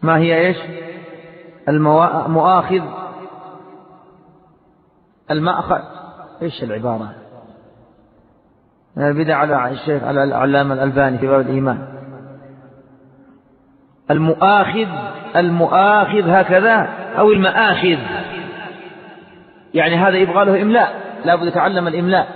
ما هي إيش؟ المؤاخذ، المأخذ، إيش العبارة؟ البدع على الشيخ على العلامة الألباني في باب الإيمان. المؤاخذ هكذا، أو المآخذ، يعني هذا يبغى له إملاء، لا بد يتعلم الإملاء.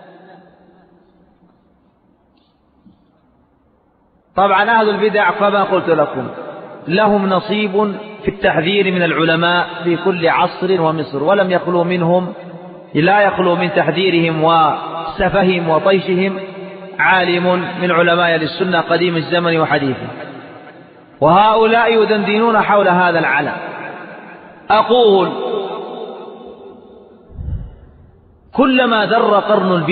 طبعا أهل البدع كما قلت لكم لهم نصيب في التحذير من العلماء في كل عصر ومصر، ولم يخلو منهم، لا يخلو من تحذيرهم وسفهم وطيشهم عالم من علماء السنة قديم الزمن وحديثه، وهؤلاء يدندنون حول هذا العلم. أقول كلما ذر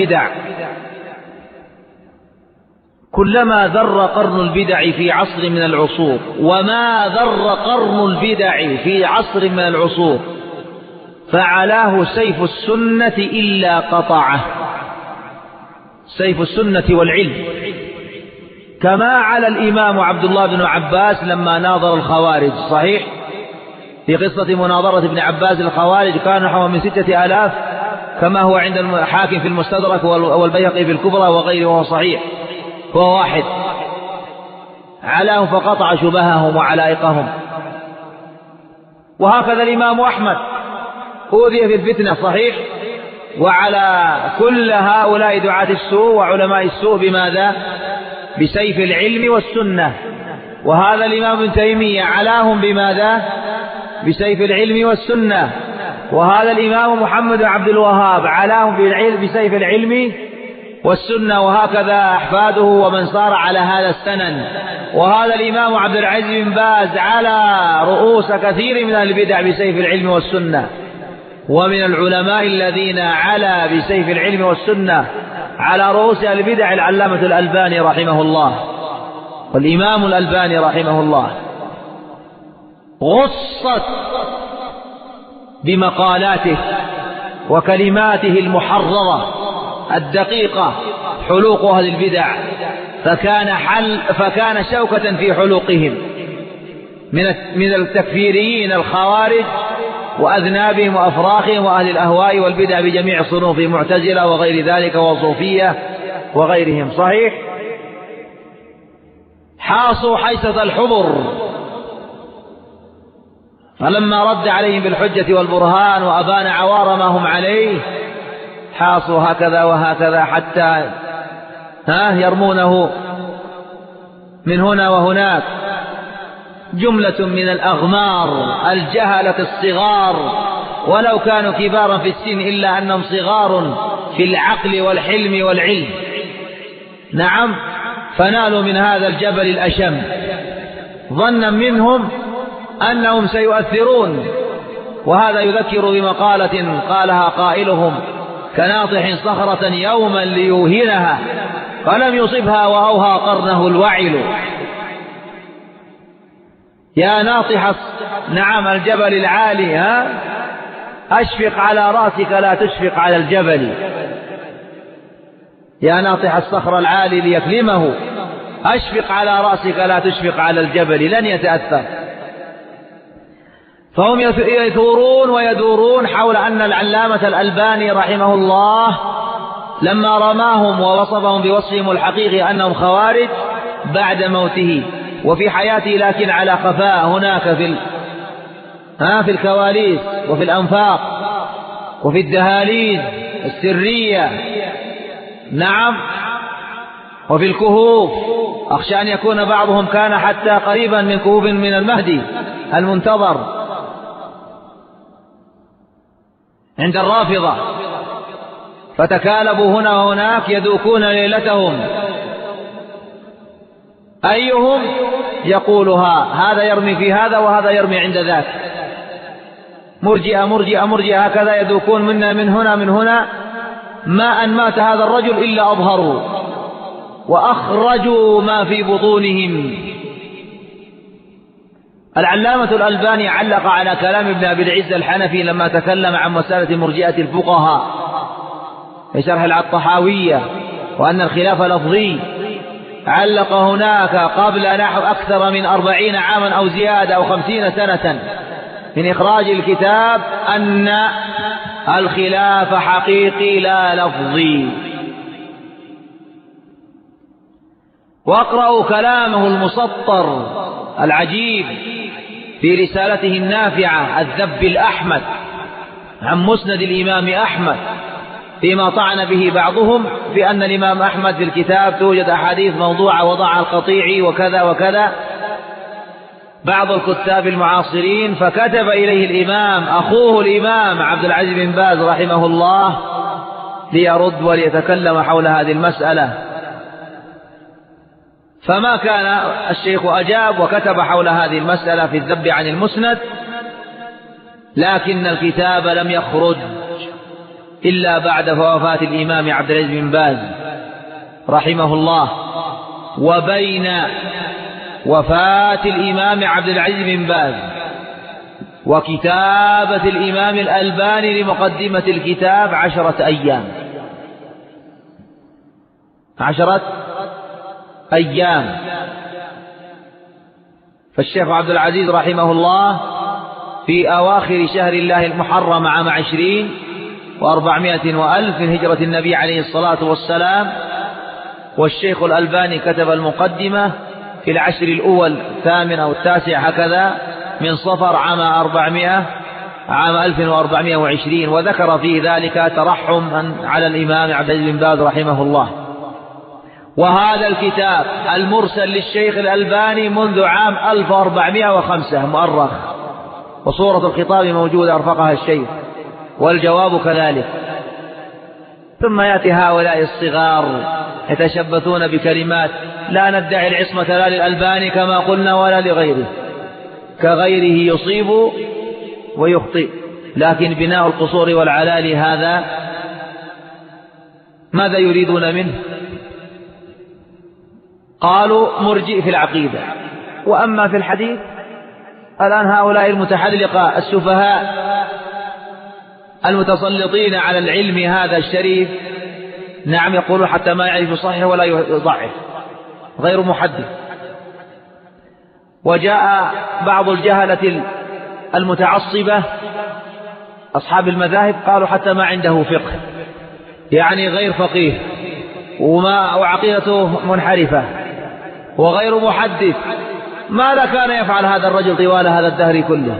قرن البدع في عصر من العصور، وما ذر قرن البدع في عصر من العصور، فعلاه سيف السنة إلا قطعه، سيف السنة والعلم، كما على الإمام عبد الله بن عباس لما ناظر الخوارج. صحيح في قصة مناظرة ابن عباس الخوارج كان نحو من 6000 كما هو عند الحاكم في المستدرك والبيهقي في الكبرى وغيره، وهو صحيح، هو واحد علاهم فقطع شبههم وعلائقهم. وهكذا الإمام أحمد أوذي في الفتنة. صحيح. وعلى كل هؤلاء دعاة السوء وعلماء السوء بماذا؟ بسيف العلم والسنة. وهذا الإمام ابن تيمية علاهم بماذا؟ بسيف العلم والسنة. وهذا الإمام محمد بن عبد الوهاب علاهم بسيف العلم والسنة، وهكذا أحفاده ومن صار على هذا السنن. وهذا الإمام عبد العزيز بن باز على رؤوس كثير من البدع بسيف العلم والسنة. ومن العلماء الذين علا بسيف العلم والسنة على رؤوس البدع العلامة الألباني رحمه الله، والإمام الألباني رحمه الله غصت بمقالاته وكلماته المحررة الدقيقة حلوق أهل البدع، فكان شوكة في حلوقهم من التكفيريين الخوارج وأذنابهم وأفراخهم وأهل الأهواء والبدع بجميع صنوف، معتزلة وغير ذلك وصوفية وغيرهم. صحيح. حاصوا حيثة الحبر، فلما رد عليهم بالحجة والبرهان وأبان عوار ما هم عليه حاصوا هكذا وهكذا حتى يرمونه من هنا وهناك جملة من الأغمار الجهلة الصغار، ولو كانوا كبارا في السن إلا أنهم صغار في العقل والحلم والعلم. نعم. فنالوا من هذا الجبل الأشم ظنا منهم أنهم سيؤثرون. وهذا يذكر بمقالة قالها قائلهم: كناطح صخرة يوما ليوهنها فلم يصبها وأوهى قرنه الوعل. يا ناطح الجبل العالي، أشفق على رأسك لا تشفق على الجبل. يا ناطح الصخر العالي ليكلمه أشفق على رأسك لا تشفق على الجبل، لن يتأثر. فهم يثورون ويدورون حول أن العلامة الألباني رحمه الله لما رماهم ووصفهم بوصفهم الحقيقي أنهم خوارج بعد موته وفي حياته، لكن على خفاء هناك في الكواليس وفي الأنفاق وفي الدهاليز السرية. نعم. وفي الكهوف، أخشى أن يكون بعضهم كان حتى قريبا من كهوف من المهدي المنتظر عند الرافضة، فتكالبوا هنا وهناك يذوقون ليلتهم، أيهم يقولها، هذا يرمي في هذا وهذا يرمي عند ذاك، مرجئة مرجئة مرجئة، هكذا يذوقون منا من هنا من هنا. ما أن مات هذا الرجل إلا أظهروا وأخرجوا ما في بطونهم. العلامة الألباني علق على كلام ابن أبي العز الحنفي لما تكلم عن مسألة مرجئة الفقهاء في شرح الطحاوية، وأن الخلاف لفظي، علق هناك قبل نحو أكثر من 40 عاما أو زيادة أو 50 سنة من إخراج الكتاب أن الخلاف حقيقي لا لفظي. واقرأوا كلامه المسطر العجيب في رسالته النافعة الذب الأحمد عن مسند الإمام أحمد، فيما طعن به بعضهم بأن الإمام أحمد في الكتاب توجد أحاديث موضوعة وضعها القطيعي وكذا وكذا بعض الكتاب المعاصرين، فكتب إليه الإمام أخوه الإمام عبد العزيز بن باز رحمه الله ليرد وليتكلم حول هذه المسألة، فما كان الشيخ أجاب وكتب حول هذه المسألة في الذب عن المسند، لكن الكتاب لم يخرج إلا بعد وفاة الإمام عبد العزيز بن باز رحمه الله، وبين وفاة الإمام عبد العزيز بن باز وكتابة الإمام الألباني لمقدمة الكتاب 10 أيام، 10 أيام. فالشيخ عبد العزيز رحمه الله في أواخر شهر الله المحرم عام 20 و400 وألف من هجرة النبي عليه الصلاة والسلام، والشيخ الألباني كتب المقدمة في العشر الأول 8 أو 9 هكذا من صفر عام 400 عام 1420، وذكر في ذلك ترحم على الإمام عبد العزيز بن باز رحمه الله. وهذا الكتاب المرسل للشيخ الألباني منذ عام 1405 مؤرخ، وصورة الخطاب موجودة أرفقها الشيخ والجواب كذلك. ثم يأتي هؤلاء الصغار يتشبثون بكلمات لا ندعي العصمة لا للألباني كما قلنا ولا لغيره، كغيره يصيب ويخطئ، لكن بناء القصور والعلالي هذا ماذا يريدون منه؟ قالوا مرجئ في العقيدة، وأما في الحديث الآن هؤلاء المتحلقة السفهاء المتسلطين على العلم هذا الشريف نعم يقولون حتى ما يعرف يصحح ولا يضعف، غير محدث. وجاء بعض الجهلة المتعصبة أصحاب المذاهب قالوا حتى ما عنده فقه، يعني غير فقيه وعقيدته منحرفة وغير محدث. ماذا كان يفعل هذا الرجل طوال هذا الدهر كله؟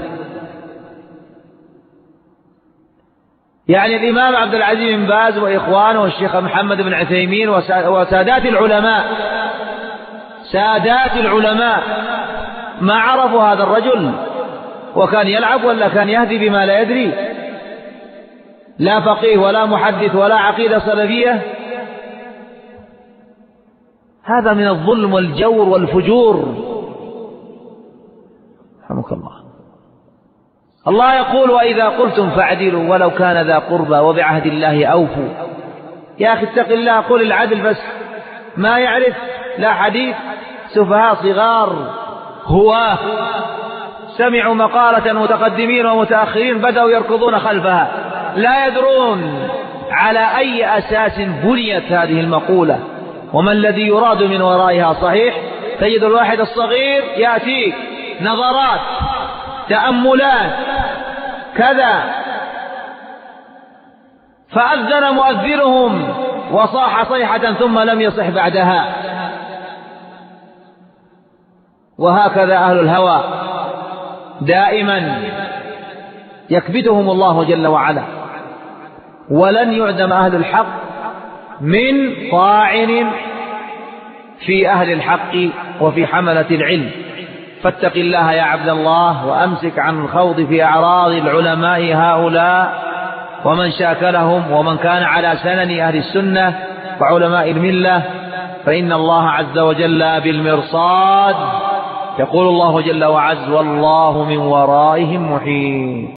يعني الإمام عبد العزيز بن باز وإخوانه والشيخ محمد بن عثيمين وسادات العلماء سادات العلماء ما عرفوا هذا الرجل، وكان يلعب ولا كان يهدي بما لا يدري، لا فقيه ولا محدث ولا عقيدة سلفية. هذا من الظلم والجور والفجور. رحمك الله. الله يقول وإذا قلتم فاعدلوا ولو كان ذا قربى وبعهد الله أوفوا. يا أخي اتق الله، قل العدل بس، ما يعرف لا حديث، سفهاء صغار هواه سمعوا مقالة متقدمين ومتأخرين بدأوا يركضون خلفها، لا يدرون على أي أساس بنيت هذه المقولة وما الذي يراد من ورائها. صحيح تجد الواحد الصغير يأتيك نظرات تأملات كذا، فأذن مؤذنهم وصاح صيحة ثم لم يصح بعدها. وهكذا أهل الهوى دائما يكبتهم الله جل وعلا، ولن يعدم أهل الحق من طاعن في أهل الحق وفي حملة العلم. فاتق الله يا عبد الله وأمسك عن الخوض في أعراض العلماء هؤلاء ومن شاكلهم ومن كان على سنن أهل السنة وعلماء الملة، فإن الله عز وجل بالمرصاد. يقول الله جل وعز والله من ورائهم محيط.